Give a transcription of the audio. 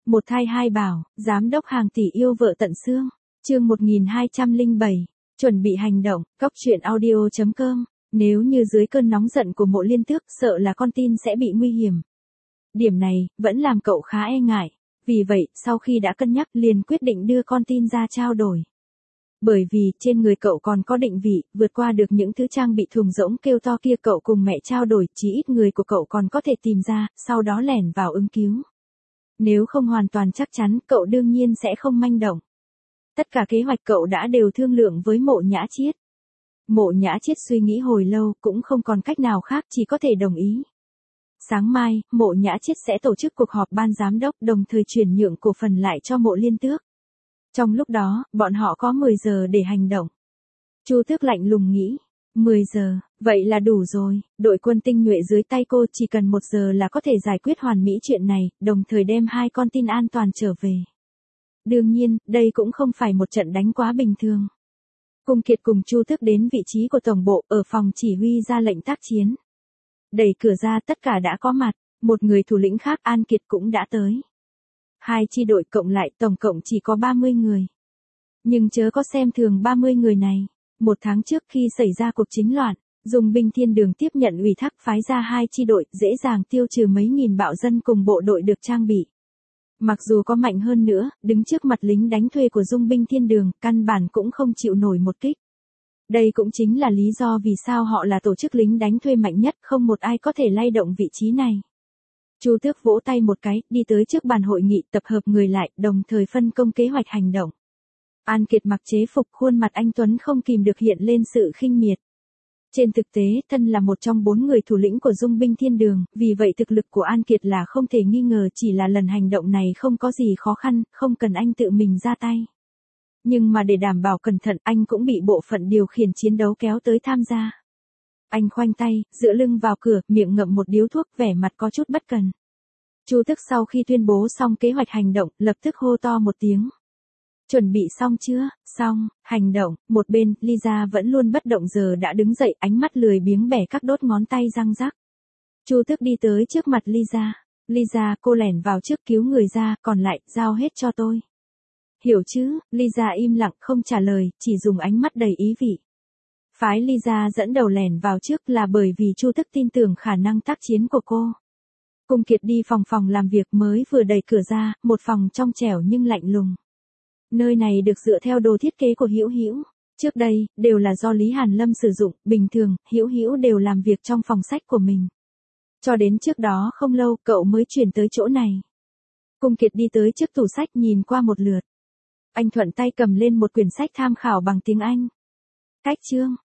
Một thai hai bảo, giám đốc hàng tỷ yêu vợ tận xương. Chương 1207, chuẩn bị hành động, Cóc truyện audio.com. Nếu như dưới cơn nóng giận của Mộ Liên Tước, sợ là con tin sẽ bị nguy hiểm. Điểm này vẫn làm cậu khá e ngại, vì vậy, sau khi đã cân nhắc liền quyết định đưa con tin ra trao đổi. Bởi vì trên người cậu còn có định vị, vượt qua được những thứ trang bị thùng rỗng kêu to kia, cậu cùng mẹ trao đổi, chí ít người của cậu còn có thể tìm ra, sau đó lẻn vào ứng cứu. Nếu không hoàn toàn chắc chắn, cậu đương nhiên sẽ không manh động. Tất cả kế hoạch cậu đã đều thương lượng với Mộ Nhã Chiết. Mộ Nhã Chiết suy nghĩ hồi lâu, cũng không còn cách nào khác, chỉ có thể đồng ý. Sáng mai, Mộ Nhã Chiết sẽ tổ chức cuộc họp ban giám đốc, đồng thời chuyển nhượng cổ phần lại cho Mộ Liên Tước. Trong lúc đó, bọn họ có 10 giờ để hành động. Chu Tước lạnh lùng nghĩ, 10 giờ, vậy là đủ rồi, đội quân tinh nhuệ dưới tay cô chỉ cần 1 giờ là có thể giải quyết hoàn mỹ chuyện này, đồng thời đem 2 con tin an toàn trở về. Đương nhiên, đây cũng không phải một trận đánh quá bình thường. Cung Kiệt cùng Chu Tước đến vị trí của tổng bộ, ở phòng chỉ huy ra lệnh tác chiến. Đẩy cửa ra, tất cả đã có mặt, một người thủ lĩnh khác An Kiệt cũng đã tới. 2 chi đội cộng lại tổng cộng chỉ có 30 người. Nhưng chớ có xem thường 30 người này. 1 tháng trước khi xảy ra cuộc chính loạn, Dung binh Thiên Đường tiếp nhận ủy thác phái ra 2 chi đội, dễ dàng tiêu trừ mấy nghìn bạo dân cùng bộ đội được trang bị. Mặc dù có mạnh hơn nữa, đứng trước mặt lính đánh thuê của Dung binh Thiên Đường, căn bản cũng không chịu nổi một kích. Đây cũng chính là lý do vì sao họ là tổ chức lính đánh thuê mạnh nhất, không một ai có thể lay động vị trí này. Chu Tước vỗ tay một cái, đi tới trước bàn hội nghị, tập hợp người lại, đồng thời phân công kế hoạch hành động. An Kiệt mặc chế phục, khuôn mặt anh tuấn không kìm được hiện lên sự khinh miệt. Trên thực tế, thân là một trong 4 người thủ lĩnh của Dung binh Thiên Đường, vì vậy thực lực của An Kiệt là không thể nghi ngờ, chỉ là lần hành động này không có gì khó khăn, không cần anh tự mình ra tay. Nhưng mà để đảm bảo cẩn thận, anh cũng bị bộ phận điều khiển chiến đấu kéo tới tham gia. Anh khoanh tay, dựa lưng vào cửa, miệng ngậm một điếu thuốc, vẻ mặt có chút bất cần. Chu Tước sau khi tuyên bố xong kế hoạch hành động, lập tức hô to một tiếng. Chuẩn bị xong chưa? Xong, hành động. Một bên, Lisa vẫn luôn bất động giờ đã đứng dậy, ánh mắt lười biếng bẻ các đốt ngón tay răng rắc. Chu Tước đi tới trước mặt Lisa. Lisa, cô lẻn vào trước cứu người ra, còn lại, giao hết cho tôi. Hiểu chứ? Lisa im lặng không trả lời, chỉ dùng ánh mắt đầy ý vị. Phái Lisa dẫn đầu lẻn vào trước là bởi vì Chu Tước tin tưởng khả năng tác chiến của cô. Cung Kiệt đi phòng làm việc mới vừa đẩy cửa ra, một phòng trong trẻo nhưng lạnh lùng. Nơi này được dựa theo đồ thiết kế của Hữu Hữu. Trước đây, đều là do Lý Hàn Lâm sử dụng, bình thường, Hữu Hữu đều làm việc trong phòng sách của mình. Cho đến trước đó không lâu, cậu mới chuyển tới chỗ này. Cung Kiệt đi tới trước tủ sách nhìn qua một lượt. Anh thuận tay cầm lên một quyển sách tham khảo bằng tiếng Anh. Cách chương,